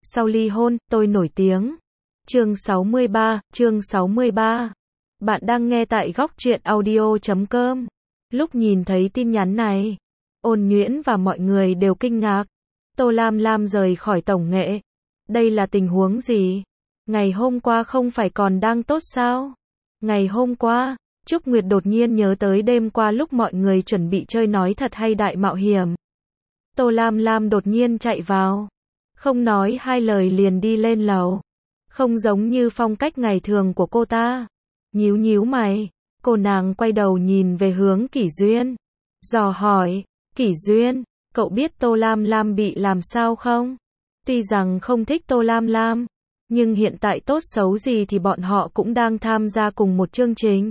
Sau ly hôn, tôi nổi tiếng. Chương 63. Bạn đang nghe tại góc truyện audio.com. Lúc nhìn thấy tin nhắn này, Ôn Nhuyễn và mọi người đều kinh ngạc. Tô Lam Lam rời khỏi tổng nghệ. Đây là tình huống gì? Ngày hôm qua không phải còn đang tốt sao? Ngày hôm qua, Trúc Nguyệt đột nhiên nhớ tới đêm qua lúc mọi người chuẩn bị chơi nói thật hay đại mạo hiểm. Tô Lam Lam đột nhiên chạy vào. Không nói hai lời liền đi lên lầu. Không giống như phong cách ngày thường của cô ta. Nhíu nhíu mày, cô nàng quay đầu nhìn về hướng Kỷ Duyên. Dò hỏi, Kỷ Duyên, cậu biết Tô Lam Lam bị làm sao không? Tuy rằng không thích Tô Lam Lam, nhưng hiện tại tốt xấu gì thì bọn họ cũng đang tham gia cùng một chương trình.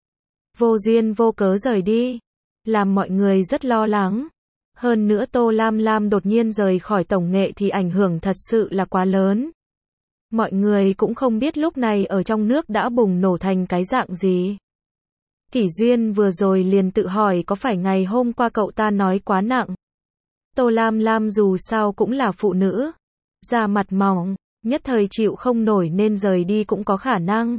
Vô duyên vô cớ rời đi, làm mọi người rất lo lắng. Hơn nữa Tô Lam Lam đột nhiên rời khỏi tổng nghệ thì ảnh hưởng thật sự là quá lớn. Mọi người cũng không biết lúc này ở trong nước đã bùng nổ thành cái dạng gì. Kỷ Duyên vừa rồi liền tự hỏi có phải ngày hôm qua cậu ta nói quá nặng. Tô Lam Lam dù sao cũng là phụ nữ, da mặt mỏng, nhất thời chịu không nổi nên rời đi cũng có khả năng.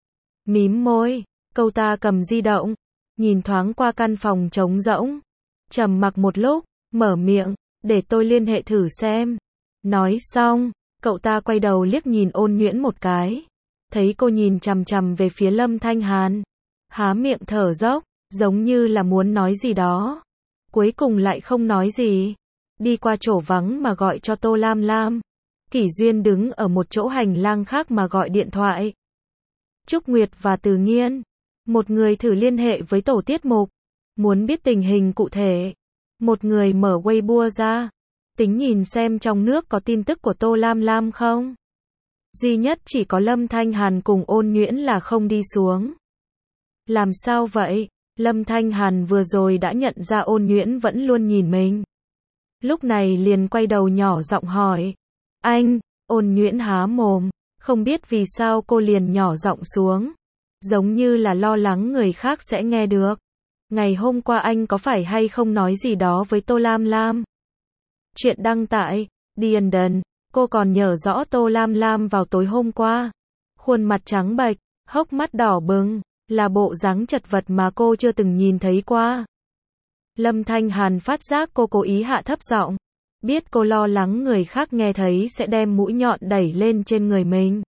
Mím môi, cậu ta cầm di động, nhìn thoáng qua căn phòng trống rỗng, trầm mặc một lúc, mở miệng, để tôi liên hệ thử xem. Nói xong, cậu ta quay đầu liếc nhìn Ôn Nhuyễn một cái, thấy cô nhìn chằm chằm về phía Lâm Thanh Hàn, há miệng thở dốc, giống như là muốn nói gì đó. Cuối cùng lại không nói gì, đi qua chỗ vắng mà gọi cho Tô Lam Lam. Kỷ Duyên đứng ở một chỗ hành lang khác mà gọi điện thoại. Trúc Nguyệt và Từ Nghiên, một người thử liên hệ với tổ tiết mục, muốn biết tình hình cụ thể. Một người mở Weibo ra, tính nhìn xem trong nước có tin tức của Tô Lam Lam không. Duy nhất chỉ có Lâm Thanh Hàn cùng Ôn Nhuyễn là không đi xuống. Làm sao vậy? Lâm Thanh Hàn vừa rồi đã nhận ra Ôn Nhuyễn vẫn luôn nhìn mình. Lúc này liền quay đầu nhỏ giọng hỏi. Anh, Ôn Nhuyễn há mồm, không biết vì sao cô liền nhỏ giọng xuống. Giống như là lo lắng người khác sẽ nghe được. Ngày hôm qua anh có phải hay không nói gì đó với Tô Lam Lam? Chuyện đăng tại The Undone, cô còn nhớ rõ Tô Lam Lam vào tối hôm qua. Khuôn mặt trắng bệch, hốc mắt đỏ bừng, là bộ dáng chật vật mà cô chưa từng nhìn thấy qua. Lâm Thanh Hàn phát giác cô cố ý hạ thấp giọng, biết cô lo lắng người khác nghe thấy sẽ đem mũi nhọn đẩy lên trên người mình.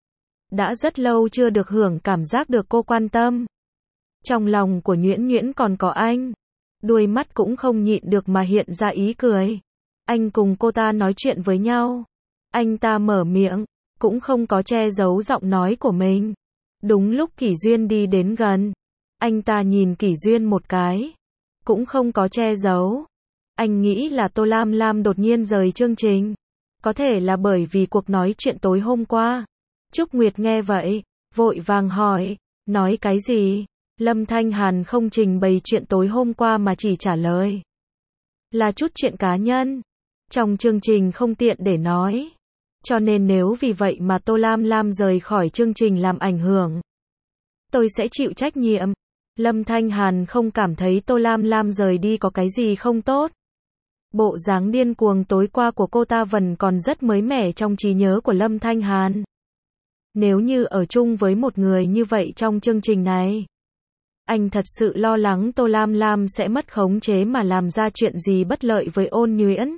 Đã rất lâu chưa được hưởng cảm giác được cô quan tâm. Trong lòng của Nhuyễn Nhuyễn còn có anh. Đuôi mắt cũng không nhịn được mà hiện ra ý cười. Anh cùng cô ta nói chuyện với nhau. Anh ta mở miệng, cũng không có che giấu giọng nói của mình. Đúng lúc Kỷ Duyên đi đến gần, anh ta nhìn Kỷ Duyên một cái, cũng không có che giấu. Anh nghĩ là Tô Lam Lam đột nhiên rời chương trình. Có thể là bởi vì cuộc nói chuyện tối hôm qua. Trúc Nguyệt nghe vậy, vội vàng hỏi, nói cái gì? Lâm Thanh Hàn không trình bày chuyện tối hôm qua mà chỉ trả lời là chút chuyện cá nhân. Trong chương trình không tiện để nói. Cho nên nếu vì vậy mà Tô Lam Lam rời khỏi chương trình làm ảnh hưởng, tôi sẽ chịu trách nhiệm. Lâm Thanh Hàn không cảm thấy Tô Lam Lam rời đi có cái gì không tốt. Bộ dáng điên cuồng tối qua của cô ta vẫn còn rất mới mẻ trong trí nhớ của Lâm Thanh Hàn. Nếu như ở chung với một người như vậy trong chương trình này, anh thật sự lo lắng Tô Lam Lam sẽ mất khống chế mà làm ra chuyện gì bất lợi với Ôn Nhuyễn.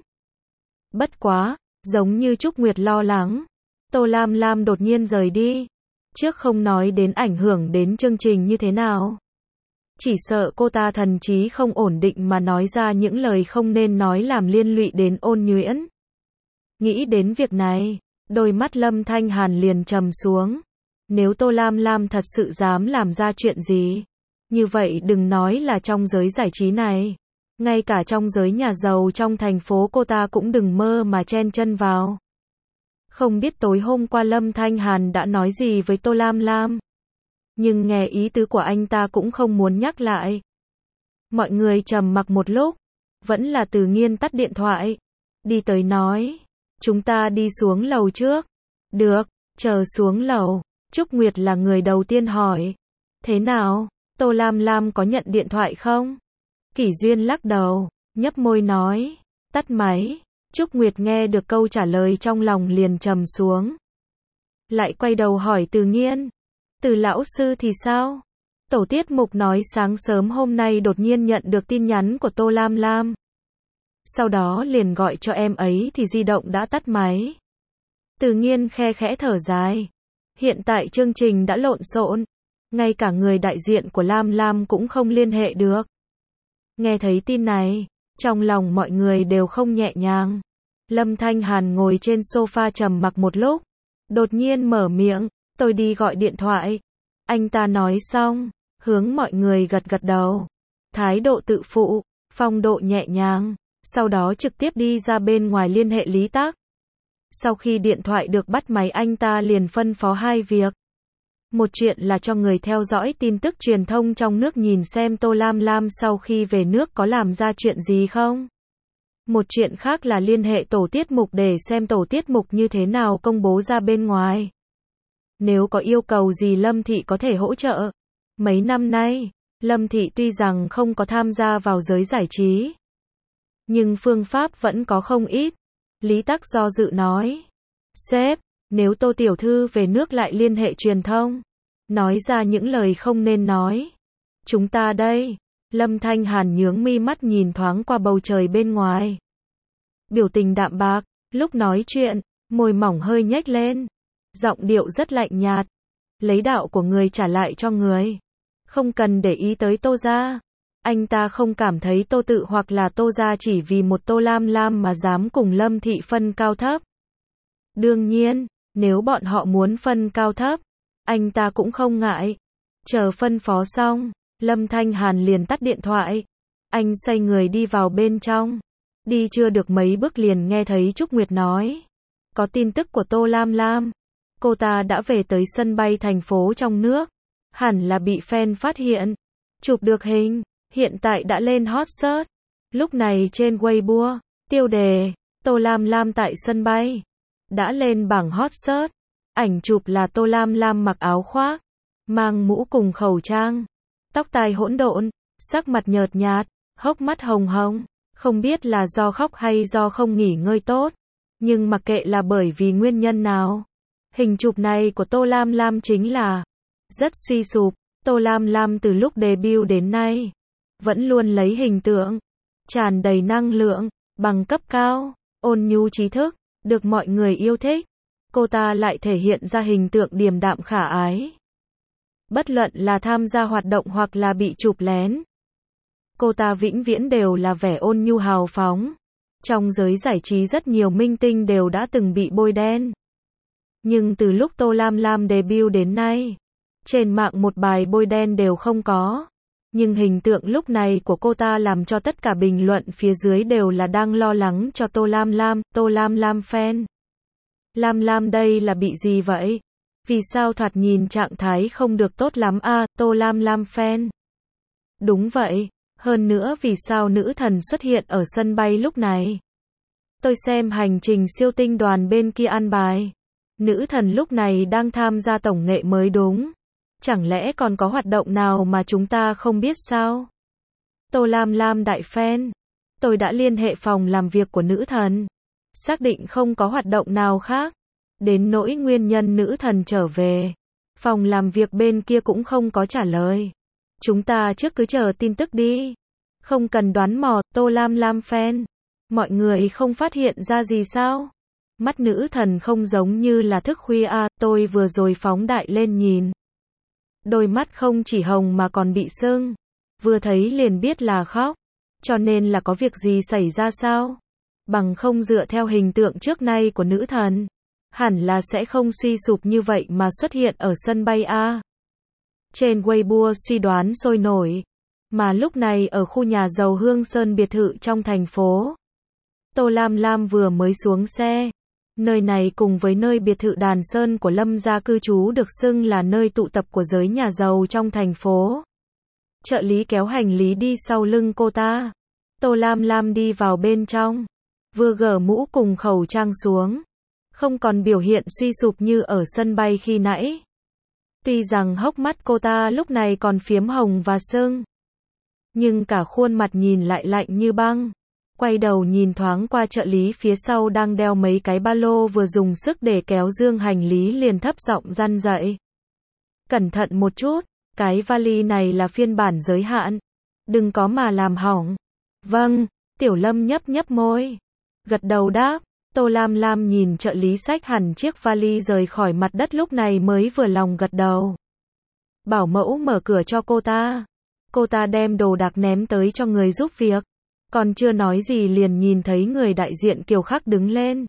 Bất quá, giống như Trúc Nguyệt lo lắng, Tô Lam Lam đột nhiên rời đi, trước không nói đến ảnh hưởng đến chương trình như thế nào. Chỉ sợ cô ta thần trí không ổn định mà nói ra những lời không nên nói làm liên lụy đến Ôn Nhuyễn. Nghĩ đến việc này, đôi mắt Lâm Thanh Hàn liền trầm xuống. Nếu Tô Lam Lam thật sự dám làm ra chuyện gì, như vậy đừng nói là trong giới giải trí này, ngay cả trong giới nhà giàu trong thành phố cô ta cũng đừng mơ mà chen chân vào. Không biết tối hôm qua Lâm Thanh Hàn đã nói gì với Tô Lam Lam, nhưng nghe ý tứ của anh ta cũng không muốn nhắc lại. Mọi người trầm mặc một lúc, vẫn là Từ Nghiên tắt điện thoại, đi tới nói, chúng ta đi xuống lầu trước. Được, chờ xuống lầu, Trúc Nguyệt là người đầu tiên hỏi, thế nào, Tô Lam Lam có nhận điện thoại không? Kỷ Duyên lắc đầu, nhấp môi nói, tắt máy. Trúc Nguyệt nghe được câu trả lời trong lòng liền trầm xuống. Lại quay đầu hỏi Từ Nghiên. Từ lão sư thì sao? Tổ tiết mục nói sáng sớm hôm nay đột nhiên nhận được tin nhắn của Tô Lam Lam. Sau đó liền gọi cho em ấy thì di động đã tắt máy. Từ Nghiên khe khẽ thở dài. Hiện tại chương trình đã lộn xộn. Ngay cả người đại diện của Lam Lam cũng không liên hệ được. Nghe thấy tin này, trong lòng mọi người đều không nhẹ nhàng. Lâm Thanh Hàn ngồi trên sofa trầm mặc một lúc. Đột nhiên mở miệng, tôi đi gọi điện thoại. Anh ta nói xong, hướng mọi người gật gật đầu. Thái độ tự phụ, phong độ nhẹ nhàng. Sau đó trực tiếp đi ra bên ngoài liên hệ Lý Tắc. Sau khi điện thoại được bắt máy anh ta liền phân phó hai việc. Một chuyện là cho người theo dõi tin tức truyền thông trong nước nhìn xem Tô Lam Lam sau khi về nước có làm ra chuyện gì không. Một chuyện khác là liên hệ tổ tiết mục để xem tổ tiết mục như thế nào công bố ra bên ngoài. Nếu có yêu cầu gì Lâm Thị có thể hỗ trợ. Mấy năm nay, Lâm Thị tuy rằng không có tham gia vào giới giải trí, nhưng phương pháp vẫn có không ít. Lý Tắc do dự nói. Sếp, nếu Tô Tiểu Thư về nước lại liên hệ truyền thông, nói ra những lời không nên nói. Chúng ta đây. Lâm Thanh Hàn nhướng mi mắt nhìn thoáng qua bầu trời bên ngoài. Biểu tình đạm bạc, lúc nói chuyện, môi mỏng hơi nhếch lên. Giọng điệu rất lạnh nhạt. Lấy đạo của người trả lại cho người. Không cần để ý tới Tô gia. Anh ta không cảm thấy Tô Tự hoặc là Tô gia chỉ vì một Tô Lam Lam mà dám cùng Lâm Thị phân cao thấp. Đương nhiên, nếu bọn họ muốn phân cao thấp, anh ta cũng không ngại. Chờ phân phó xong, Lâm Thanh Hàn liền tắt điện thoại. Anh xoay người đi vào bên trong. Đi chưa được mấy bước liền nghe thấy Trúc Nguyệt nói. Có tin tức của Tô Lam Lam. Cô ta đã về tới sân bay thành phố trong nước. Hẳn là bị fan phát hiện. Chụp được hình, hiện tại đã lên hot search. Lúc này trên Weibo, tiêu đề, Tô Lam Lam tại sân bay. Đã lên bảng hot search. Ảnh chụp là Tô Lam Lam mặc áo khoác, mang mũ cùng khẩu trang. Tóc tai hỗn độn, sắc mặt nhợt nhạt, hốc mắt hồng hồng. Không biết là do khóc hay do không nghỉ ngơi tốt. Nhưng mặc kệ là bởi vì nguyên nhân nào. Hình chụp này của Tô Lam Lam chính là rất suy sụp. Tô Lam Lam từ lúc debut đến nay vẫn luôn lấy hình tượng tràn đầy năng lượng, bằng cấp cao, ôn nhu trí thức, được mọi người yêu thích. Cô ta lại thể hiện ra hình tượng điềm đạm khả ái. Bất luận là tham gia hoạt động hoặc là bị chụp lén, cô ta vĩnh viễn đều là vẻ ôn nhu hào phóng. Trong giới giải trí rất nhiều minh tinh đều đã từng bị bôi đen. Nhưng từ lúc Tô Lam Lam debut đến nay, trên mạng một bài bôi đen đều không có. Nhưng hình tượng lúc này của cô ta làm cho tất cả bình luận phía dưới đều là đang lo lắng cho Tô Lam Lam, Tô Lam Lam fan. Lam Lam đây là bị gì vậy? Vì sao thoạt nhìn trạng thái không được tốt lắm à, Tô Lam Lam fan? Đúng vậy, hơn nữa vì sao nữ thần xuất hiện ở sân bay lúc này? Tôi xem hành trình siêu tinh đoàn bên kia ăn bài. Nữ thần lúc này đang tham gia tổng nghệ mới đúng. Chẳng lẽ còn có hoạt động nào mà chúng ta không biết sao? Tô Lam Lam đại fan. Tôi đã liên hệ phòng làm việc của nữ thần. Xác định không có hoạt động nào khác. Đến nỗi nguyên nhân nữ thần trở về. Phòng làm việc bên kia cũng không có trả lời. Chúng ta trước cứ chờ tin tức đi. Không cần đoán mò, Tô Lam Lam fan. Mọi người không phát hiện ra gì sao? Mắt nữ thần không giống như là thức khuya à, tôi vừa rồi phóng đại lên nhìn. Đôi mắt không chỉ hồng mà còn bị sưng. Vừa thấy liền biết là khóc. Cho nên là có việc gì xảy ra sao? Bằng không dựa theo hình tượng trước nay của nữ thần, hẳn là sẽ không suy sụp như vậy mà xuất hiện ở sân bay A. Trên Weibo suy đoán sôi nổi. Mà lúc này ở khu nhà giàu Hương Sơn biệt thự trong thành phố, Tô Lam Lam vừa mới xuống xe. Nơi này cùng với nơi biệt thự Đàn Sơn của Lâm gia cư trú được xưng là nơi tụ tập của giới nhà giàu trong thành phố. Trợ lý kéo hành lý đi sau lưng cô ta. Tô Lam Lam đi vào bên trong, vừa gỡ mũ cùng khẩu trang xuống, không còn biểu hiện suy sụp như ở sân bay khi nãy. Tuy rằng hốc mắt cô ta lúc này còn phiếm hồng và sưng, nhưng cả khuôn mặt nhìn lại lạnh như băng. Quay đầu nhìn thoáng qua trợ lý phía sau đang đeo mấy cái ba lô vừa dùng sức để kéo dương hành lý liền thấp giọng răn dậy. Cẩn thận một chút, cái vali này là phiên bản giới hạn. Đừng có mà làm hỏng. Vâng, Tiểu Lâm nhấp nhấp môi. Gật đầu đáp. Tô Lam Lam nhìn trợ lý xách hẳn chiếc vali rời khỏi mặt đất lúc này mới vừa lòng gật đầu. Bảo mẫu mở cửa cho cô ta. Cô ta đem đồ đạc ném tới cho người giúp việc. Còn chưa nói gì liền nhìn thấy người đại diện Kiều Khắc đứng lên.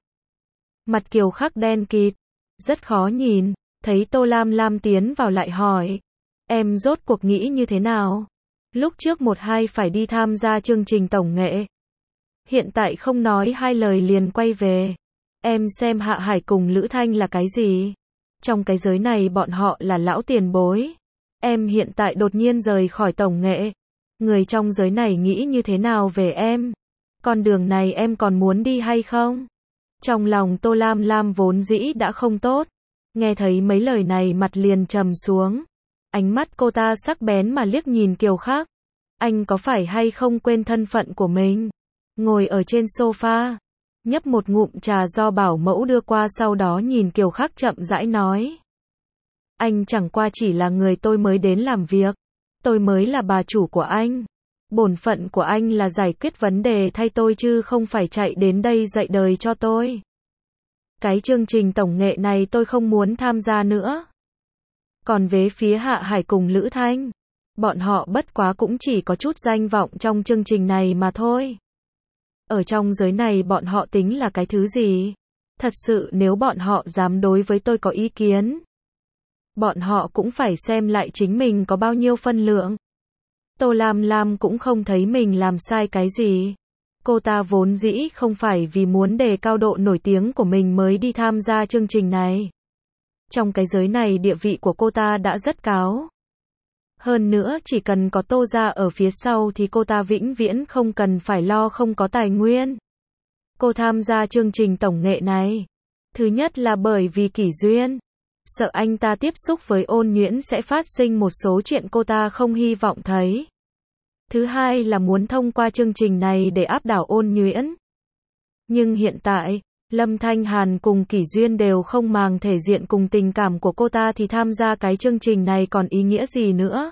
Mặt Kiều Khắc đen kịt, rất khó nhìn, thấy Tô Lam Lam tiến vào lại hỏi. Em rốt cuộc nghĩ như thế nào? Lúc trước 1-2 phải đi tham gia chương trình tổng nghệ. Hiện tại không nói hai lời liền quay về. Em xem Hạ Hải cùng Lữ Thanh là cái gì? Trong cái giới này bọn họ là lão tiền bối. Em hiện tại đột nhiên rời khỏi tổng nghệ. Người trong giới này nghĩ như thế nào về em? Con đường này em còn muốn đi hay không? Trong lòng Tô Lam Lam vốn dĩ đã không tốt. Nghe thấy mấy lời này mặt liền trầm xuống. Ánh mắt cô ta sắc bén mà liếc nhìn Kiều Khắc. Anh có phải hay không quên thân phận của mình? Ngồi ở trên sofa, nhấp một ngụm trà do bảo mẫu đưa qua sau đó nhìn Kiều Khắc chậm rãi nói. Anh chẳng qua chỉ là người tôi mới đến làm việc. Tôi mới là bà chủ của anh. Bổn phận của anh là giải quyết vấn đề thay tôi chứ không phải chạy đến đây dạy đời cho tôi. Cái chương trình tổng nghệ này tôi không muốn tham gia nữa. Còn về phía Hạ Hải cùng Lữ Thanh, bọn họ bất quá cũng chỉ có chút danh vọng trong chương trình này mà thôi. Ở trong giới này bọn họ tính là cái thứ gì? Thật sự nếu bọn họ dám đối với tôi có ý kiến, bọn họ cũng phải xem lại chính mình có bao nhiêu phân lượng. Tô Lam Lam cũng không thấy mình làm sai cái gì. Cô ta vốn dĩ không phải vì muốn đề cao độ nổi tiếng của mình mới đi tham gia chương trình này. Trong cái giới này địa vị của cô ta đã rất cao. Hơn nữa chỉ cần có Tô gia ở phía sau thì cô ta vĩnh viễn không cần phải lo không có tài nguyên. Cô tham gia chương trình tổng nghệ này. Thứ nhất là bởi vì Kỷ Duyên. Sợ anh ta tiếp xúc với Ôn Nhuyễn sẽ phát sinh một số chuyện cô ta không hy vọng thấy. Thứ hai là muốn thông qua chương trình này để áp đảo Ôn Nhuyễn. Nhưng hiện tại, Lâm Thanh Hàn cùng Kỷ Duyên đều không màng thể diện cùng tình cảm của cô ta thì tham gia cái chương trình này còn ý nghĩa gì nữa?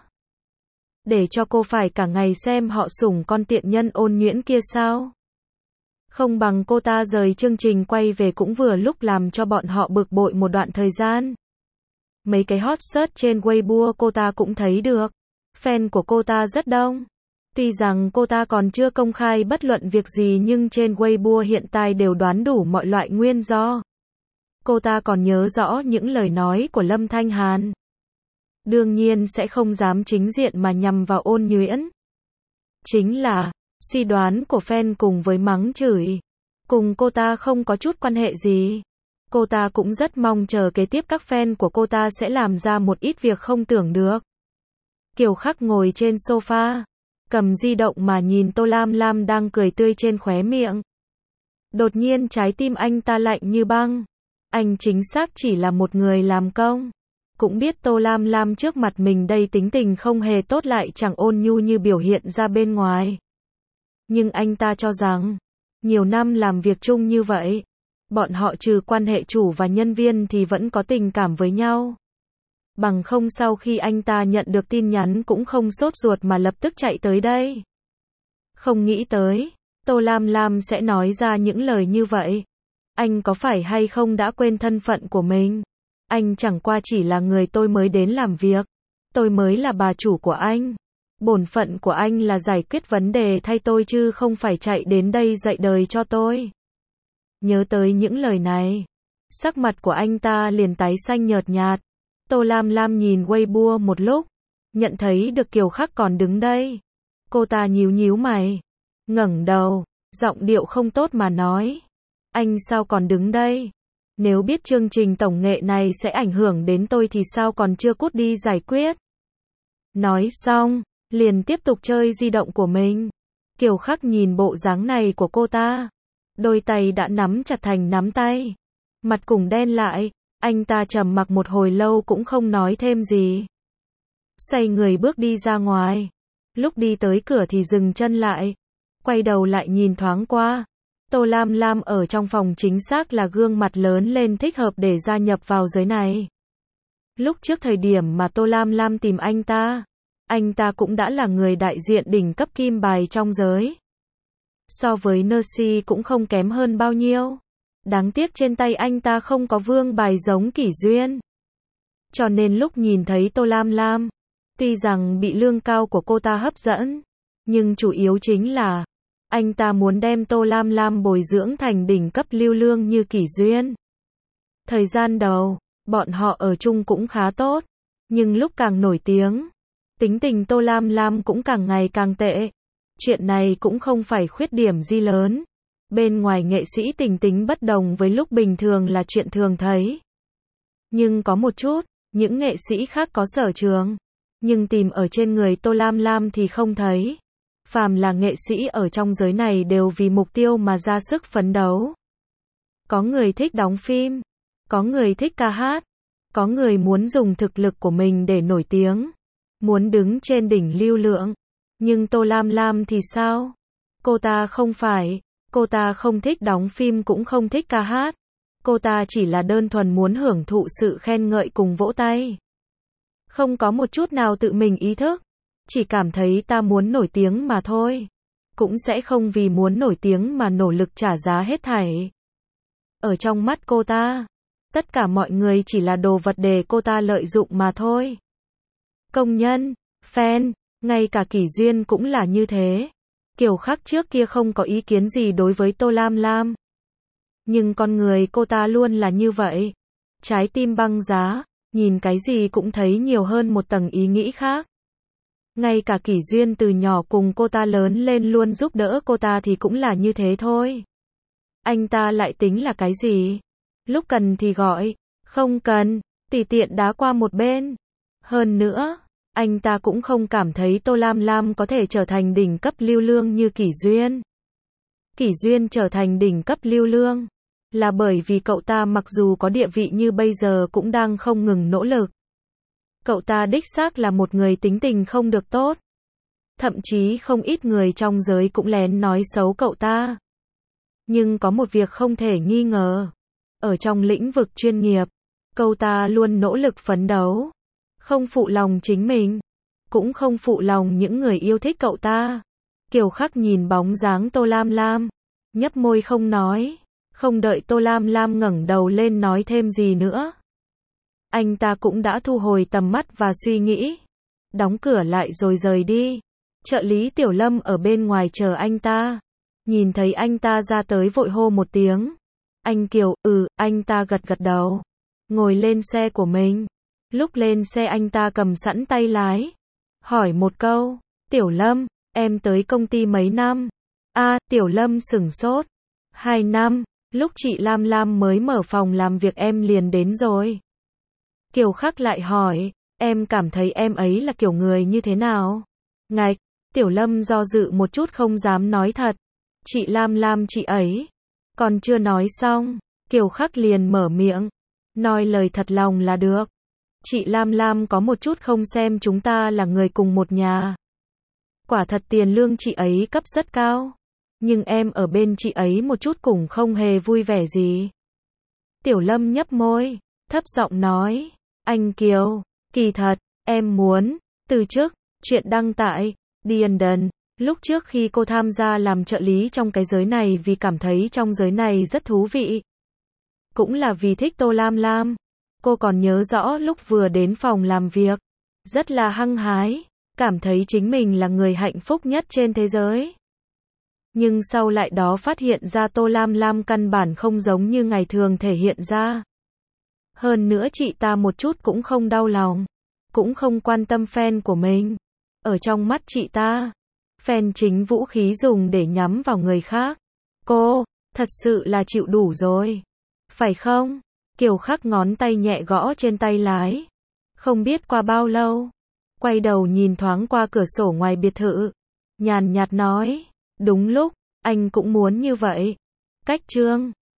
Để cho cô phải cả ngày xem họ sủng con tiện nhân Ôn Nhuyễn kia sao? Không bằng cô ta rời chương trình quay về cũng vừa lúc làm cho bọn họ bực bội một đoạn thời gian. Mấy cái hot search trên Weibo cô ta cũng thấy được. Fan của cô ta rất đông. Tuy rằng cô ta còn chưa công khai bất luận việc gì nhưng trên Weibo hiện tại đều đoán đủ mọi loại nguyên do. Cô ta còn nhớ rõ những lời nói của Lâm Thanh Hàn. Đương nhiên sẽ không dám chính diện mà nhằm vào Ôn Nhuyễn. Chính là, suy đoán của fan cùng với mắng chửi. Cùng cô ta không có chút quan hệ gì. Cô ta cũng rất mong chờ kế tiếp các fan của cô ta sẽ làm ra một ít việc không tưởng được. Kiều Khắc ngồi trên sofa, cầm di động mà nhìn Tô Lam Lam đang cười tươi trên khóe miệng. Đột nhiên trái tim anh ta lạnh như băng. Anh chính xác chỉ là một người làm công. Cũng biết Tô Lam Lam trước mặt mình đây tính tình không hề tốt lại chẳng ôn nhu như biểu hiện ra bên ngoài. Nhưng anh ta cho rằng, nhiều năm làm việc chung như vậy, bọn họ trừ quan hệ chủ và nhân viên thì vẫn có tình cảm với nhau. Bằng không sau khi anh ta nhận được tin nhắn cũng không sốt ruột mà lập tức chạy tới đây. Không nghĩ tới, Tô Lam Lam sẽ nói ra những lời như vậy. Anh có phải hay không đã quên thân phận của mình? Anh chẳng qua chỉ là người tôi mới đến làm việc. Tôi mới là bà chủ của anh. Bổn phận của anh là giải quyết vấn đề thay tôi chứ không phải chạy đến đây dạy đời cho tôi. Nhớ tới những lời này, sắc mặt của anh ta liền tái xanh nhợt nhạt. Tô Lam Lam nhìn Weibo một lúc, nhận thấy được Kiều Khắc còn đứng đây. Cô ta nhíu nhíu mày, ngẩng đầu, giọng điệu không tốt mà nói. Anh sao còn đứng đây? Nếu biết chương trình tổng nghệ này sẽ ảnh hưởng đến tôi thì sao còn chưa cút đi giải quyết? Nói xong, liền tiếp tục chơi di động của mình. Kiều Khắc nhìn bộ dáng này của cô ta. Đôi tay đã nắm chặt thành nắm tay. Mặt cùng đen lại, anh ta trầm mặc một hồi lâu cũng không nói thêm gì. Xoay người bước đi ra ngoài. Lúc đi tới cửa thì dừng chân lại. Quay đầu lại nhìn thoáng qua. Tô Lam Lam ở trong phòng chính xác là gương mặt lớn lên thích hợp để gia nhập vào giới này. Lúc trước thời điểm mà Tô Lam Lam tìm anh ta cũng đã là người đại diện đỉnh cấp kim bài trong giới. So với Nercy cũng không kém hơn bao nhiêu. Đáng tiếc trên tay anh ta không có vương bài giống Kỷ Duyên. Cho nên lúc nhìn thấy Tô Lam Lam, tuy rằng bị lương cao của cô ta hấp dẫn, nhưng chủ yếu chính là anh ta muốn đem Tô Lam Lam bồi dưỡng thành đỉnh cấp lưu lương như Kỷ Duyên. Thời gian đầu, bọn họ ở chung cũng khá tốt, nhưng lúc càng nổi tiếng, tính tình Tô Lam Lam cũng càng ngày càng tệ. Chuyện này cũng không phải khuyết điểm gì lớn. Bên ngoài nghệ sĩ tình tính bất đồng với lúc bình thường là chuyện thường thấy. Nhưng có một chút, những nghệ sĩ khác có sở trường, nhưng tìm ở trên người Tô Lam Lam thì không thấy. Phàm là nghệ sĩ ở trong giới này đều vì mục tiêu mà ra sức phấn đấu. Có người thích đóng phim, có người thích ca hát, có người muốn dùng thực lực của mình để nổi tiếng, muốn đứng trên đỉnh lưu lượng. Nhưng Tô Lam Lam thì sao? Cô ta không phải, cô ta không thích đóng phim cũng không thích ca hát. Cô ta chỉ là đơn thuần muốn hưởng thụ sự khen ngợi cùng vỗ tay. Không có một chút nào tự mình ý thức. Chỉ cảm thấy ta muốn nổi tiếng mà thôi. Cũng sẽ không vì muốn nổi tiếng mà nỗ lực trả giá hết thảy. Ở trong mắt cô ta, tất cả mọi người chỉ là đồ vật để cô ta lợi dụng mà thôi. Công nhân, fan, ngay cả Kỷ Duyên cũng là như thế. Kiều Khắc trước kia không có ý kiến gì đối với Tô Lam Lam. Nhưng con người cô ta luôn là như vậy. Trái tim băng giá, nhìn cái gì cũng thấy nhiều hơn một tầng ý nghĩ khác. Ngay cả Kỷ Duyên từ nhỏ cùng cô ta lớn lên luôn giúp đỡ cô ta thì cũng là như thế thôi. Anh ta lại tính là cái gì? Lúc cần thì gọi, không cần, tùy tiện đá qua một bên. Hơn nữa, anh ta cũng không cảm thấy Tô Lam Lam có thể trở thành đỉnh cấp lưu lương như Kỷ Duyên. Kỷ Duyên trở thành đỉnh cấp lưu lương là bởi vì cậu ta mặc dù có địa vị như bây giờ cũng đang không ngừng nỗ lực. Cậu ta đích xác là một người tính tình không được tốt. Thậm chí không ít người trong giới cũng lén nói xấu cậu ta. Nhưng có một việc không thể nghi ngờ. Ở trong lĩnh vực chuyên nghiệp, cậu ta luôn nỗ lực phấn đấu. Không phụ lòng chính mình. Cũng không phụ lòng những người yêu thích cậu ta. Kiều Khắc nhìn bóng dáng Tô Lam Lam. Nhấp môi không nói. Không đợi Tô Lam Lam ngẩng đầu lên nói thêm gì nữa. Anh ta cũng đã thu hồi tầm mắt và suy nghĩ. Đóng cửa lại rồi rời đi. Trợ lý Tiểu Lâm ở bên ngoài chờ anh ta. Nhìn thấy anh ta ra tới vội hô một tiếng. Anh Kiều, anh ta gật gật đầu. Ngồi lên xe của mình. Lúc lên xe anh ta cầm sẵn tay lái. Hỏi một câu. Tiểu Lâm, em tới công ty mấy năm? Tiểu Lâm sửng sốt. 2 năm, lúc chị Lam Lam mới mở phòng làm việc em liền đến rồi. Kiều Khắc lại hỏi, em cảm thấy em ấy là kiểu người như thế nào? Ngạch, Tiểu Lâm do dự một chút không dám nói thật. Chị Lam Lam chị ấy. Còn chưa nói xong, Kiều Khắc liền mở miệng. Nói lời thật lòng là được. Chị Lam Lam có một chút không xem chúng ta là người cùng một nhà. Quả thật tiền lương chị ấy cấp rất cao. Nhưng em ở bên chị ấy một chút cũng không hề vui vẻ gì. Tiểu Lâm nhấp môi, thấp giọng nói. Anh Kiều, kỳ thật, em muốn từ chức. Chuyện đăng tại The Independent. Lúc trước khi cô tham gia làm trợ lý trong cái giới này vì cảm thấy trong giới này rất thú vị. Cũng là vì thích Tô Lam Lam. Cô còn nhớ rõ lúc vừa đến phòng làm việc. Rất là hăng hái. Cảm thấy chính mình là người hạnh phúc nhất trên thế giới. Nhưng sau lại đó phát hiện ra Tô Lam Lam căn bản không giống như ngày thường thể hiện ra. Hơn nữa chị ta một chút cũng không đau lòng. Cũng không quan tâm fan của mình. Ở trong mắt chị ta, fan chính vũ khí dùng để nhắm vào người khác. Cô, thật sự là chịu đủ rồi. Phải không? Kiều Khắc ngón tay nhẹ gõ trên tay lái. Không biết qua bao lâu. Quay đầu nhìn thoáng qua cửa sổ ngoài biệt thự. Nhàn nhạt nói. Đúng lúc, anh cũng muốn như vậy. Cách chương